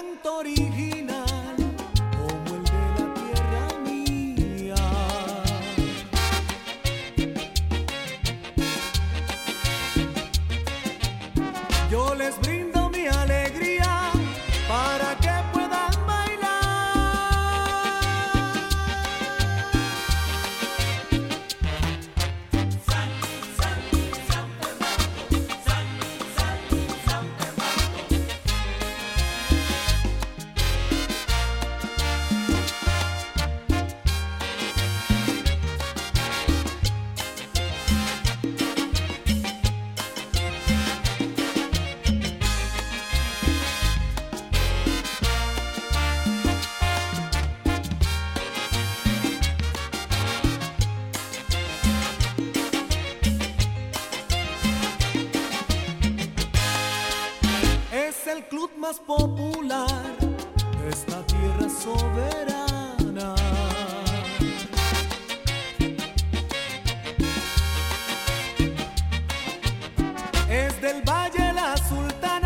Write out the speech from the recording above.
canto original como el de la tierra mía. Yo les brindo mi alegría para que puedan bailar. San, San, San Fernando, San, San, San Fernando. Es el club más popular de esta tierra soberana. Es del Valle la Sultana.